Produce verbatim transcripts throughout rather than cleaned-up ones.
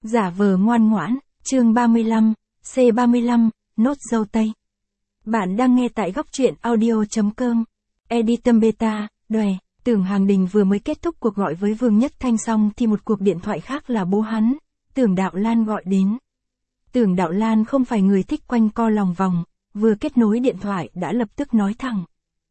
Giả vờ ngoan ngoãn, chương ba mươi lăm, C ba mươi lăm, nốt dâu tây. Bạn đang nghe tại góc truyện audio.com. Editor Beta, đòe, Tưởng Hàng Đình vừa mới kết thúc cuộc gọi với Vương Nhất Thanh xong thì một cuộc điện thoại khác là bố hắn, Tưởng Đạo Lan gọi đến. Tưởng Đạo Lan không phải người thích quanh co lòng vòng, vừa kết nối điện thoại đã lập tức nói thẳng.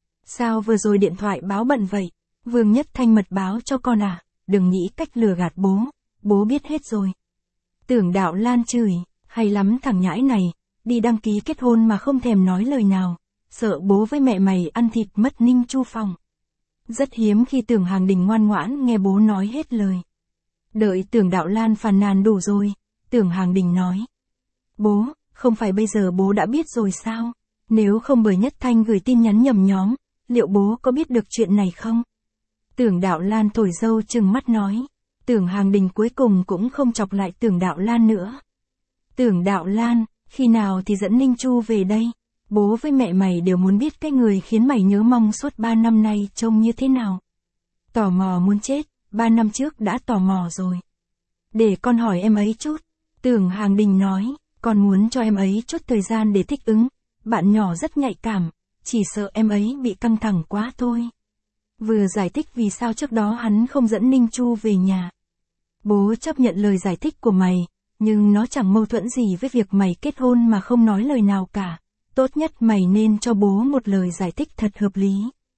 Sao vừa rồi điện thoại báo bận vậy? Vương Nhất Thanh mật báo cho con à, đừng nghĩ cách lừa gạt bố, bố biết hết rồi. Tưởng Đạo Lan chửi, hay lắm thằng nhãi này, đi đăng ký kết hôn mà không thèm nói lời nào, sợ bố với mẹ mày ăn thịt mất Ninh Chu Phong. Rất hiếm khi Tưởng Hàng Đình ngoan ngoãn nghe bố nói hết lời. Đợi Tưởng Đạo Lan phàn nàn đủ rồi, Tưởng Hàng Đình nói. Bố, không phải bây giờ bố đã biết rồi sao? Nếu không bởi Nhất Thanh gửi tin nhắn nhầm nhóm, liệu bố có biết được chuyện này không? Tưởng Đạo Lan thổi dâu trừng mắt nói. Tưởng Hàng Đình cuối cùng cũng không chọc lại Tưởng Đạo Lan nữa. Tưởng Đạo Lan, khi nào thì dẫn Ninh Chu về đây? Bố với mẹ mày đều muốn biết cái người khiến mày nhớ mong suốt ba năm nay trông như thế nào. Tò mò muốn chết, ba năm trước đã tò mò rồi. Để con hỏi em ấy chút. Tưởng Hàng Đình nói, con muốn cho em ấy chút thời gian để thích ứng. Bạn nhỏ rất nhạy cảm, chỉ sợ em ấy bị căng thẳng quá thôi. Vừa giải thích vì sao trước đó hắn không dẫn Ninh Chu về nhà. Bố chấp nhận lời giải thích của mày, nhưng nó chẳng mâu thuẫn gì với việc mày kết hôn mà không nói lời nào cả. Tốt nhất mày nên cho bố một lời giải thích thật hợp lý.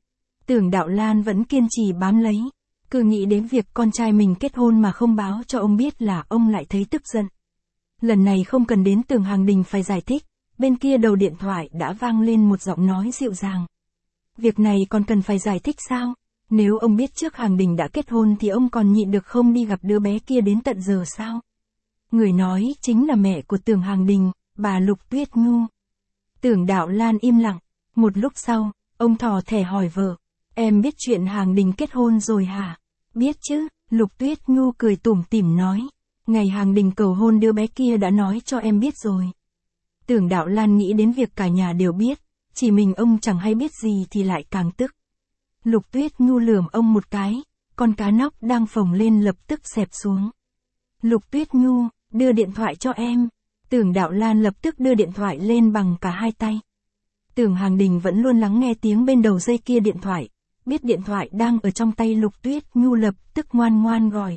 Tưởng Đạo Lan vẫn kiên trì bám lấy. Cứ nghĩ đến việc con trai mình kết hôn mà không báo cho ông biết là ông lại thấy tức giận. Lần này không cần đến Tưởng Hàng Đình phải giải thích, bên kia đầu điện thoại đã vang lên một giọng nói dịu dàng. Việc này còn cần phải giải thích sao? Nếu ông biết trước Hàng Đình đã kết hôn thì ông còn nhịn được không đi gặp đứa bé kia đến tận giờ sao? Người nói chính là mẹ của Tưởng Hàng Đình, bà Lục Tuyết Nhu. Tưởng Đạo Lan im lặng, một lúc sau, ông thò thẻ hỏi vợ, em biết chuyện Hàng Đình kết hôn rồi hả? Biết chứ, Lục Tuyết Nhu cười tủm tỉm nói, ngày Hàng Đình cầu hôn đứa bé kia đã nói cho em biết rồi. Tưởng Đạo Lan nghĩ đến việc cả nhà đều biết, chỉ mình ông chẳng hay biết gì thì lại càng tức. Lục Tuyết Nhu lườm ông một cái, con cá nóc đang phồng lên lập tức xẹp xuống. Lục Tuyết Nhu, đưa điện thoại cho em. Tưởng Đạo Lan lập tức đưa điện thoại lên bằng cả hai tay. Tưởng Hàng Đình vẫn luôn lắng nghe tiếng bên đầu dây kia điện thoại, biết điện thoại đang ở trong tay Lục Tuyết Nhu lập tức ngoan ngoan gọi.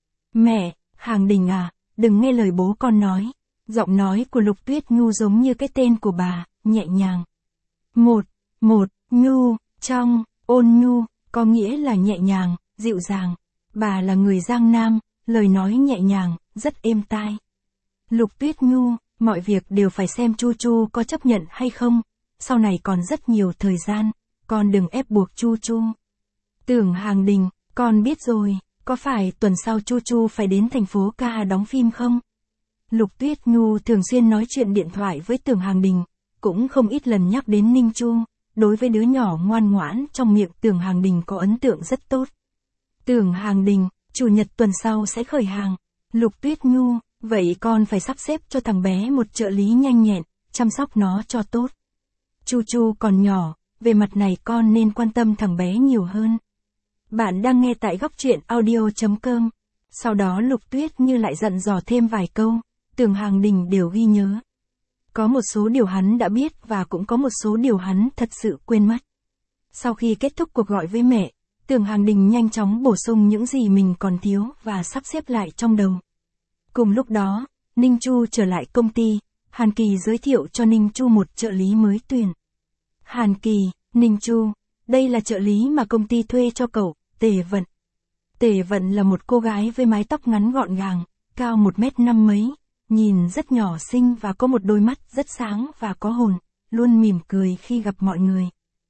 Mẹ, Hàng Đình à, đừng nghe lời bố con nói. Giọng nói của Lục Tuyết Nhu giống như cái tên của bà, nhẹ nhàng. Một, một, Nhu, trong, ôn nhu, có nghĩa là nhẹ nhàng, dịu dàng. Bà là người Giang Nam, lời nói nhẹ nhàng, rất êm tai. Lục Tuyết Nhu, mọi việc đều phải xem Chu Chu có chấp nhận hay không, sau này còn rất nhiều thời gian, con đừng ép buộc Chu Chu. Tưởng Hàng Đình, con biết rồi, có phải tuần sau Chu Chu phải đến thành phố ca đóng phim không? Lục Tuyết Nhu thường xuyên nói chuyện điện thoại với Tưởng Hàng Đình, cũng không ít lần nhắc đến Ninh Chu, đối với đứa nhỏ ngoan ngoãn trong miệng Tưởng Hàng Đình có ấn tượng rất tốt. Tưởng Hàng Đình, chủ nhật tuần sau sẽ khởi hàng. Lục Tuyết Nhu, vậy con phải sắp xếp cho thằng bé một trợ lý nhanh nhẹn, chăm sóc nó cho tốt. Chu Chu còn nhỏ, về mặt này con nên quan tâm thằng bé nhiều hơn. Bạn đang nghe tại góc truyện audio.com. Sau đó Lục Tuyết Như lại dặn dò thêm vài câu, Tưởng Hàng Đình đều ghi nhớ. Có một số điều hắn đã biết và cũng có một số điều hắn thật sự quên mất. Sau khi kết thúc cuộc gọi với mẹ, Tưởng Hàng Đình nhanh chóng bổ sung những gì mình còn thiếu và sắp xếp lại trong đầu. Cùng lúc đó, Ninh Chu trở lại công ty, Hàn Kỳ giới thiệu cho Ninh Chu một trợ lý mới tuyển. Hàn Kỳ, Ninh Chu, đây là trợ lý mà công ty thuê cho cậu, Tề Vận. Tề Vận là một cô gái với mái tóc ngắn gọn gàng, cao một mét năm mấy, nhìn rất nhỏ xinh và có một đôi mắt rất sáng và có hồn, luôn mỉm cười khi gặp mọi người.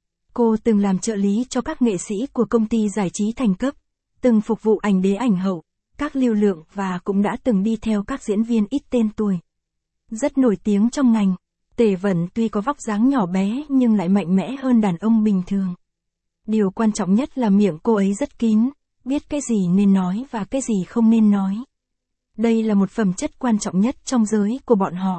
Cô từng làm trợ lý cho các nghệ sĩ của công ty giải trí thành cấp, từng phục vụ ảnh đế ảnh hậu, các lưu lượng và cũng đã từng đi theo các diễn viên ít tên tuổi. Rất nổi tiếng trong ngành, Tề Vận tuy có vóc dáng nhỏ bé nhưng lại mạnh mẽ hơn đàn ông bình thường. Điều quan trọng nhất là miệng cô ấy rất kín, biết cái gì nên nói và cái gì không nên nói. Đây là một phẩm chất quan trọng nhất trong giới của bọn họ.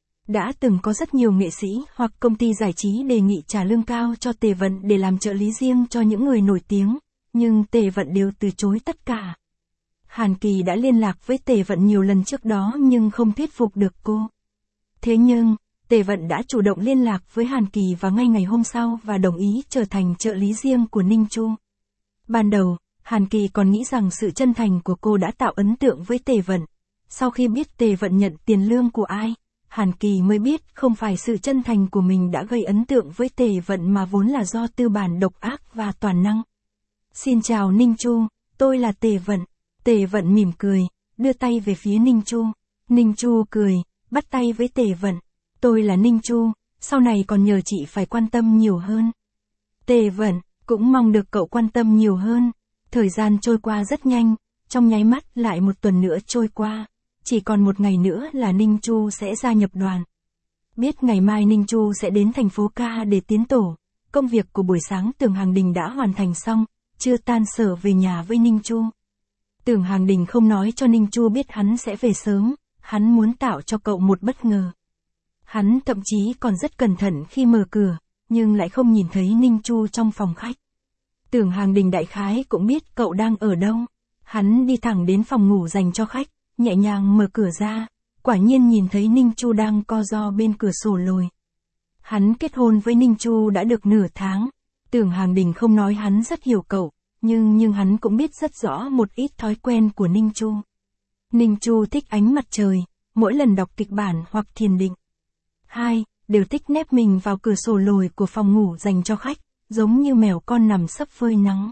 Đã từng có rất nhiều nghệ sĩ hoặc công ty giải trí đề nghị trả lương cao cho Tề Vận để làm trợ lý riêng cho những người nổi tiếng, nhưng Tề Vận đều từ chối tất cả. Hàn Kỳ đã liên lạc với Tề Vận nhiều lần trước đó nhưng không thuyết phục được cô. Thế nhưng, Tề Vận đã chủ động liên lạc với Hàn Kỳ vào ngay ngày hôm sau và đồng ý trở thành trợ lý riêng của Ninh Chu. Ban đầu, Hàn Kỳ còn nghĩ rằng sự chân thành của cô đã tạo ấn tượng với Tề Vận. Sau khi biết Tề Vận nhận tiền lương của ai, Hàn Kỳ mới biết không phải sự chân thành của mình đã gây ấn tượng với Tề Vận mà vốn là do tư bản độc ác và toàn năng. Xin chào Ninh Chu, tôi là Tề Vận. Tề Vận mỉm cười, đưa tay về phía Ninh Chu. Ninh Chu cười, bắt tay với Tề Vận. Tôi là Ninh Chu, sau này còn nhờ chị phải quan tâm nhiều hơn. Tề Vận, cũng mong được cậu quan tâm nhiều hơn. Thời gian trôi qua rất nhanh, trong nháy mắt lại một tuần nữa trôi qua. Chỉ còn một ngày nữa là Ninh Chu sẽ gia nhập đoàn. Biết ngày mai Ninh Chu sẽ đến thành phố ca để tiến tổ. Công việc của buổi sáng Tưởng Hàng Đình đã hoàn thành xong, chưa tan sở về nhà với Ninh Chu. Tưởng Hàng Đình không nói cho Ninh Chu biết hắn sẽ về sớm, hắn muốn tạo cho cậu một bất ngờ. Hắn thậm chí còn rất cẩn thận khi mở cửa, nhưng lại không nhìn thấy Ninh Chu trong phòng khách. Tưởng Hàng Đình đại khái cũng biết cậu đang ở đâu. Hắn đi thẳng đến phòng ngủ dành cho khách, nhẹ nhàng mở cửa ra, quả nhiên nhìn thấy Ninh Chu đang co ro bên cửa sổ lồi. Hắn kết hôn với Ninh Chu đã được nửa tháng. Tưởng Hàng Đình không nói hắn rất hiểu cậu, nhưng nhưng hắn cũng biết rất rõ một ít thói quen của Ninh Chu. Ninh Chu thích ánh mặt trời, mỗi lần đọc kịch bản hoặc thiền định. Hai, đều thích nép mình vào cửa sổ lồi của phòng ngủ dành cho khách, giống như mèo con nằm sấp phơi nắng.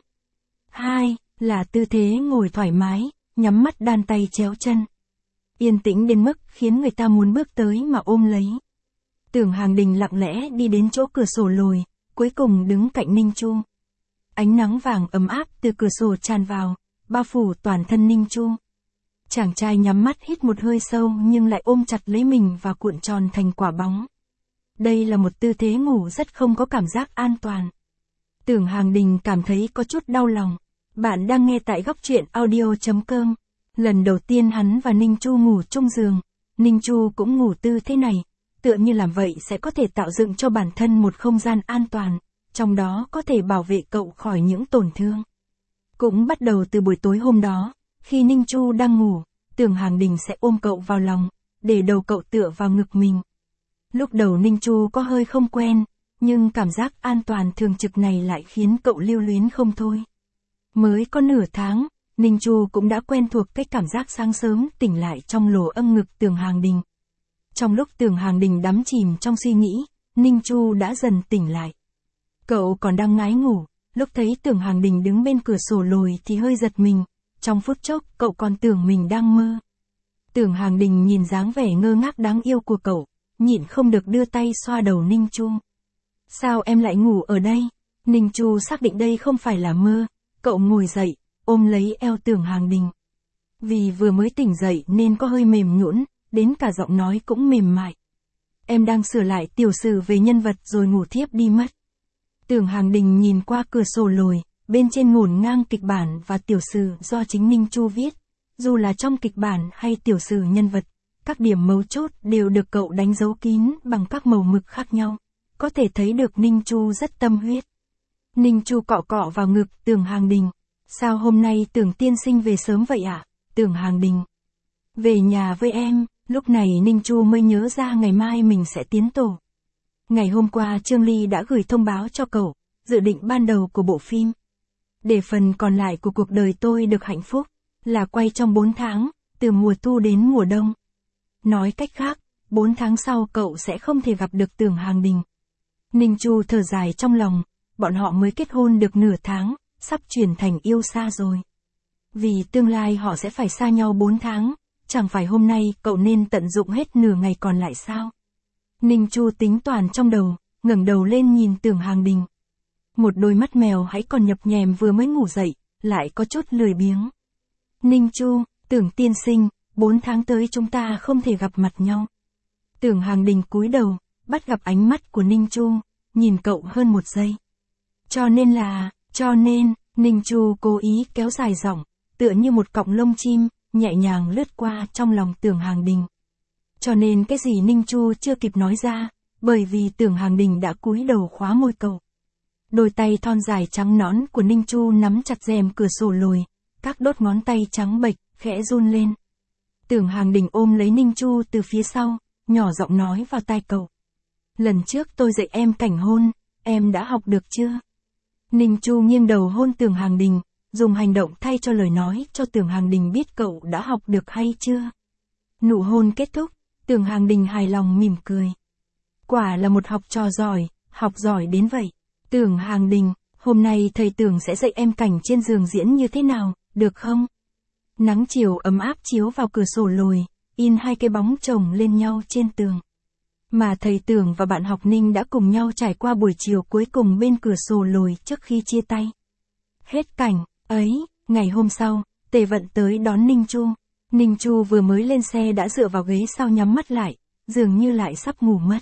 Hai, là tư thế ngồi thoải mái, nhắm mắt đan tay chéo chân. Yên tĩnh đến mức khiến người ta muốn bước tới mà ôm lấy. Tưởng Hàng Đình lặng lẽ đi đến chỗ cửa sổ lồi, cuối cùng đứng cạnh Ninh Chu. Ánh nắng vàng ấm áp từ cửa sổ tràn vào, bao phủ toàn thân Ninh Chu. Chàng trai nhắm mắt hít một hơi sâu nhưng lại ôm chặt lấy mình và cuộn tròn thành quả bóng. Đây là một tư thế ngủ rất không có cảm giác an toàn. Tưởng Hàng Đình cảm thấy có chút đau lòng. Bạn đang nghe tại góc truyện audio chấm com. Lần đầu tiên hắn và Ninh Chu ngủ chung giường, Ninh Chu cũng ngủ tư thế này, tựa như làm vậy sẽ có thể tạo dựng cho bản thân một không gian an toàn, trong đó có thể bảo vệ cậu khỏi những tổn thương. Cũng bắt đầu từ buổi tối hôm đó, khi Ninh Chu đang ngủ, Tưởng Hàng Đình sẽ ôm cậu vào lòng, để đầu cậu tựa vào ngực mình. Lúc đầu Ninh Chu có hơi không quen, nhưng cảm giác an toàn thường trực này lại khiến cậu lưu luyến không thôi. Mới có nửa tháng, Ninh Chu cũng đã quen thuộc cái cảm giác sáng sớm tỉnh lại trong lỗ âm ngực Tưởng Hàng Đình. Trong lúc Tưởng Hàng Đình đắm chìm trong suy nghĩ, Ninh Chu đã dần tỉnh lại. Cậu còn đang ngái ngủ, lúc thấy Tưởng Hàng Đình đứng bên cửa sổ lồi thì hơi giật mình, trong phút chốc cậu còn tưởng mình đang mơ. Tưởng Hàng Đình nhìn dáng vẻ ngơ ngác đáng yêu của cậu, nhịn không được đưa tay xoa đầu Ninh Chu. Sao em lại ngủ ở đây? Ninh Chu xác định đây không phải là mơ, cậu ngồi dậy, ôm lấy eo Tưởng Hàng Đình. Vì vừa mới tỉnh dậy nên có hơi mềm nhũn, đến cả giọng nói cũng mềm mại. Em đang sửa lại tiểu sử về nhân vật rồi ngủ thiếp đi mất. Tưởng Hàng Đình nhìn qua cửa sổ lồi, bên trên ngổn ngang kịch bản và tiểu sử do chính Ninh Chu viết. Dù là trong kịch bản hay tiểu sử nhân vật, các điểm mấu chốt đều được cậu đánh dấu kín bằng các màu mực khác nhau. Có thể thấy được Ninh Chu rất tâm huyết. Ninh Chu cọ cọ vào ngực Tưởng Hàng Đình. Sao hôm nay Tưởng tiên sinh về sớm vậy ạ? À? Tưởng Hàng Đình. Về nhà với em, lúc này Ninh Chu mới nhớ ra ngày mai mình sẽ tiến tổ. Ngày hôm qua Trương Ly đã gửi thông báo cho cậu, dự định ban đầu của bộ phim. Để phần còn lại của cuộc đời tôi được hạnh phúc, là quay trong bốn tháng, từ mùa thu đến mùa đông. Nói cách khác, bốn tháng sau cậu sẽ không thể gặp được Tưởng Hàng Đình. Ninh Chu thở dài trong lòng, bọn họ mới kết hôn được nửa tháng, sắp chuyển thành yêu xa rồi. Vì tương lai họ sẽ phải xa nhau bốn tháng, chẳng phải hôm nay cậu nên tận dụng hết nửa ngày còn lại sao? Ninh Chu tính toán trong đầu, ngẩng đầu lên nhìn Tưởng Hàng Đình. Một đôi mắt mèo hãy còn nhập nhèm vừa mới ngủ dậy, lại có chút lười biếng. Ninh Chu, Tưởng tiên sinh, bốn tháng tới chúng ta không thể gặp mặt nhau. Tưởng Hàng Đình cúi đầu, bắt gặp ánh mắt của Ninh Chu, nhìn cậu hơn một giây. Cho nên là, cho nên, Ninh Chu cố ý kéo dài giọng, tựa như một cọng lông chim, nhẹ nhàng lướt qua trong lòng Tưởng Hàng Đình. Cho nên cái gì Ninh Chu chưa kịp nói ra, bởi vì Tưởng Hàng Đình đã cúi đầu khóa môi cậu. Đôi tay thon dài trắng nõn của Ninh Chu nắm chặt rèm cửa sổ lồi, các đốt ngón tay trắng bệch, khẽ run lên. Tưởng Hàng Đình ôm lấy Ninh Chu từ phía sau, nhỏ giọng nói vào tai cậu. Lần trước tôi dạy em cảnh hôn, em đã học được chưa? Ninh Chu nghiêng đầu hôn Tưởng Hàng Đình, dùng hành động thay cho lời nói cho Tưởng Hàng Đình biết cậu đã học được hay chưa. Nụ hôn kết thúc, Tưởng Hàng Đình hài lòng mỉm cười. Quả là một học trò giỏi, học giỏi đến vậy. Tưởng Hàng Đình, hôm nay thầy Tưởng sẽ dạy em cảnh trên giường diễn như thế nào, được không? Nắng chiều ấm áp chiếu vào cửa sổ lồi, in hai cái bóng chồng lên nhau trên tường. Mà thầy Tưởng và bạn học Ninh đã cùng nhau trải qua buổi chiều cuối cùng bên cửa sổ lồi trước khi chia tay. Hết cảnh, ấy, ngày hôm sau, Tề Vận tới đón Ninh Chu. Ninh Chu vừa mới lên xe đã dựa vào ghế sau nhắm mắt lại, dường như lại sắp ngủ mất.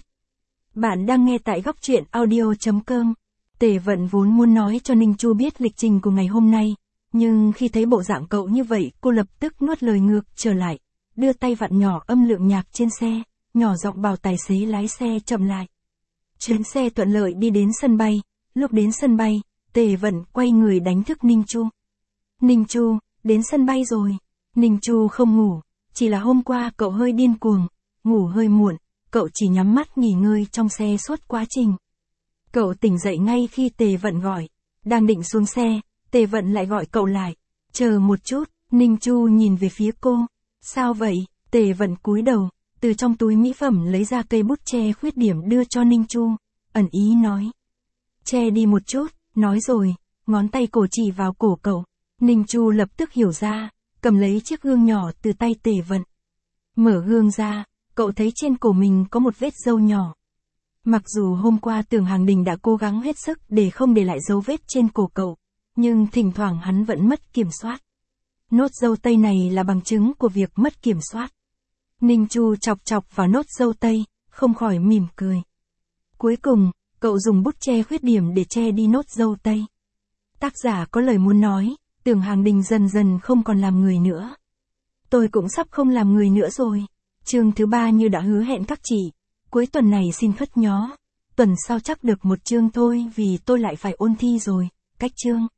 Bạn đang nghe tại góc truyện audio chấm com. Tề Vận vốn muốn nói cho Ninh Chu biết lịch trình của ngày hôm nay, nhưng khi thấy bộ dạng cậu như vậy cô lập tức nuốt lời ngược trở lại, đưa tay vặn nhỏ âm lượng nhạc trên xe, nhỏ giọng bảo tài xế lái xe chậm lại. Chuyến xe thuận lợi đi đến sân bay, lúc đến sân bay, Tề Vận quay người đánh thức Ninh Chu. Ninh Chu, đến sân bay rồi. Ninh Chu không ngủ, chỉ là hôm qua cậu hơi điên cuồng, ngủ hơi muộn, cậu chỉ nhắm mắt nghỉ ngơi trong xe suốt quá trình. Cậu tỉnh dậy ngay khi Tề Vận gọi, đang định xuống xe, Tề Vận lại gọi cậu lại. Chờ một chút, Ninh Chu nhìn về phía cô. Sao vậy? Tề Vận cúi đầu, từ trong túi mỹ phẩm lấy ra cây bút che khuyết điểm đưa cho Ninh Chu, ẩn ý nói. Che đi một chút, nói rồi, ngón tay cổ chỉ vào cổ cậu. Ninh Chu lập tức hiểu ra, cầm lấy chiếc gương nhỏ từ tay Tề Vận. Mở gương ra, cậu thấy trên cổ mình có một vết râu nhỏ. Mặc dù hôm qua Tưởng Hàng Đình đã cố gắng hết sức để không để lại dấu vết trên cổ cậu, nhưng thỉnh thoảng hắn vẫn mất kiểm soát. Nốt râu tây này là bằng chứng của việc mất kiểm soát. Ninh Chu chọc chọc vào nốt râu tây, không khỏi mỉm cười. Cuối cùng, cậu dùng bút che khuyết điểm để che đi nốt râu tây. Tác giả có lời muốn nói, Tưởng Hàng Đình dần dần không còn làm người nữa. Tôi cũng sắp không làm người nữa rồi. Chương thứ ba như đã hứa hẹn các chị. Cuối tuần này xin phất nhó. Tuần sau chắc được một chương thôi vì tôi lại phải ôn thi rồi. Cách chương.